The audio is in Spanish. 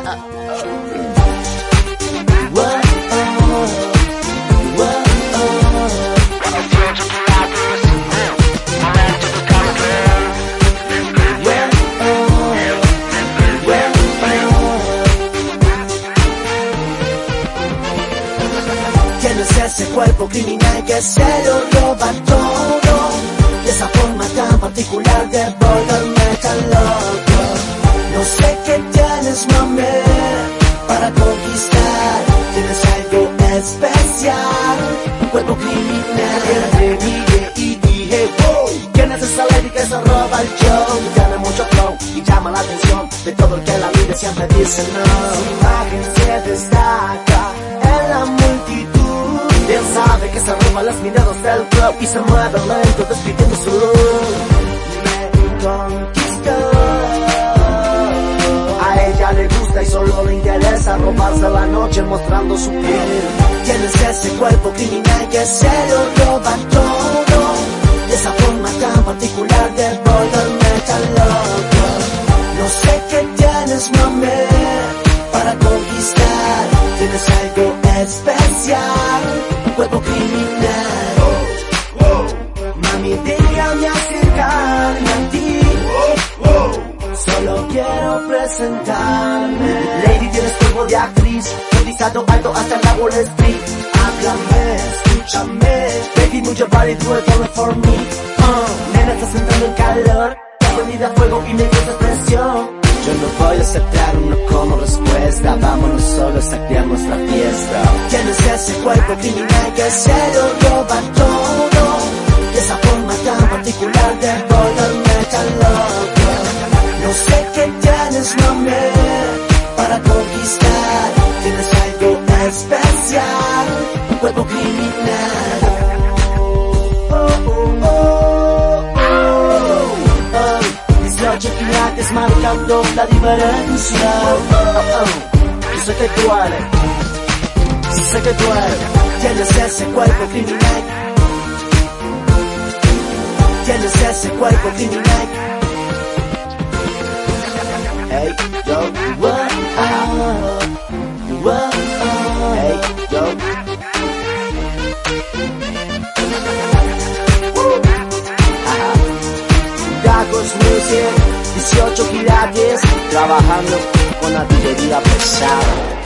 Tienes ese cuerpo criminal que se lo roba todo, de esa forma tan particular de volverme tan loco. No sé qué tienes, mami, para conquistar. Tienes algo especial, un cuerpo criminal. Te miré y dije, wow, ¿quién es esa lady que se roba el show? Tiene mucho flow y llama la atención de todo el que la mire, siempre dice no. Su imagen se destaca en la multitud. Él sabe que se roba las miradas del club y se mueve lento despidiendo su luz. Me conquistó. A ella le gusta y solo le interesa robarse la noche mostrando su piel. Tienes ese cuerpo criminal que se lo roba todo, de esa forma tan particular de volverme tan loco. No sé qué tienes, mami, para conquistar. Tienes algo especial, un cuerpo criminal. Mami, déjame acercarme a ti. Solo quiero presentarme. Lady, tienes cuerpo de actriz, cotizado alto hasta en la Wall Street. Háblame, escúchame, baby, move your body, do it all for me. Nena, estás entrando en calor, bienvenida a fuego y me dio expresión. Yo no voy a aceptar uno como respuesta, vámonos solo, saqueamos la fiesta. Tienes ese cuerpo criminal que se lo roba todo, de esa forma tan particular de volverme tan loco. No sé qué tienes, mami, para conquistar. Tienes algo especial, un cuerpo criminal. Chocolate marcando la diferencia. Yo sé que tú eres, sé que tú eres. Tienes ese cuerpo criminal. Tienes ese cuerpo criminal. Hey, yo, hey, yo. Dagos Music, 18 quilates, trabajando con artillería pesada.